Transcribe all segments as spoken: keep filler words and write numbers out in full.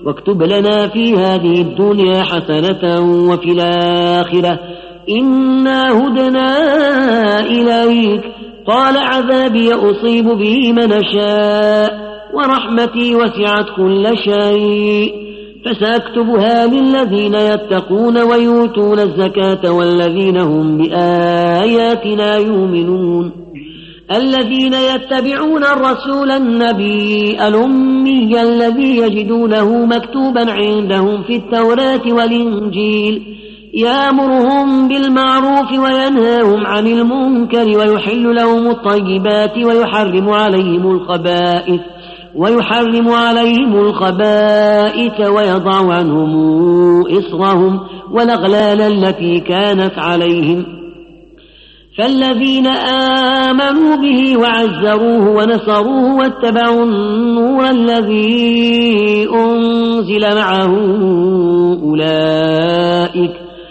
واكتب لنا في هذه الدنيا حسنة وفي الآخرة إنا هدنا إليك. قال عذابي أصيب به من أشاء ورحمتي وسعت كل شيء فسأكتبها للذين يتقون ويؤتون الزكاة والذين هم بآياتنا يؤمنون الذين يتبعون الرسول النبي الأمي الذي يجدونه مكتوبا عندهم في التوراة والإنجيل يأمرهم بالمعروف وينهاهم عن المنكر ويحل لهم الطيبات ويحرم عليهم الخبائث ويحرم عليهم الخبائث ويضع عنهم إصرهم والأغلال التي كانت عليهم. فالذين آمنوا به وعزروه ونصروه واتبعوا النور الذي أنزل معه أولئك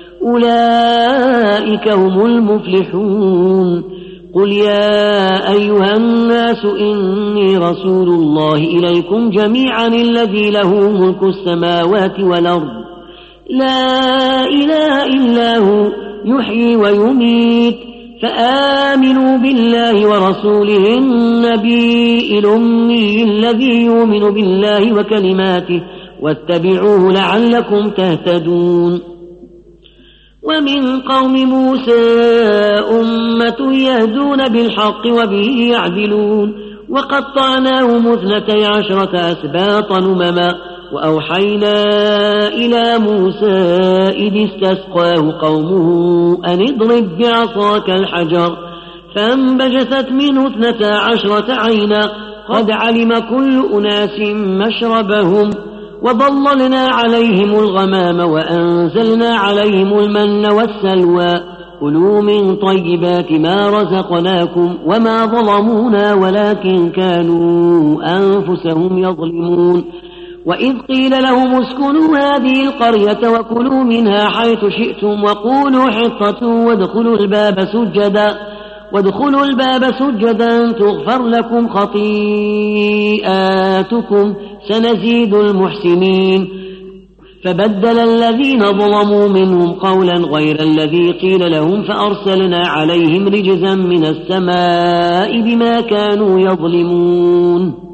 أولئك هم المفلحون. قل يا أيها الناس إني رسول الله إليكم جميعا الذي له ملك السماوات والأرض لا إله إلا هو يحيي ويميت فآمنوا بالله ورسوله النبي الأمي الذي يؤمن بالله وكلماته واتبعوه لعلكم تهتدون. ومن قوم موسى أمة يهدون بالحق وبه يعدلون وقطعناهم اثنتي عشرة أسباطا أمما وأوحينا إلى موسى إذ استسقاه قومه أن اضرب بعصاك الحجر فانبجست منه اثنتا عشرة عينا قد علم كل أناس مشربهم وظللنا عليهم الغمام وأنزلنا عليهم المن والسلوى كلوا من طيبات ما رزقناكم وما ظلمونا ولكن كانوا أنفسهم يظلمون. وإذ قيل لهم اسكنوا هذه القرية وكلوا منها حيث شئتم وقولوا حطة وادخلوا الباب سجدا وادخلوا الباب سجدا تغفر لكم خطيئاتكم سنزيد المحسنين. فبدل الذين ظلموا منهم قولا غير الذي قيل لهم فأرسلنا عليهم رجزا من السماء بما كانوا يظلمون.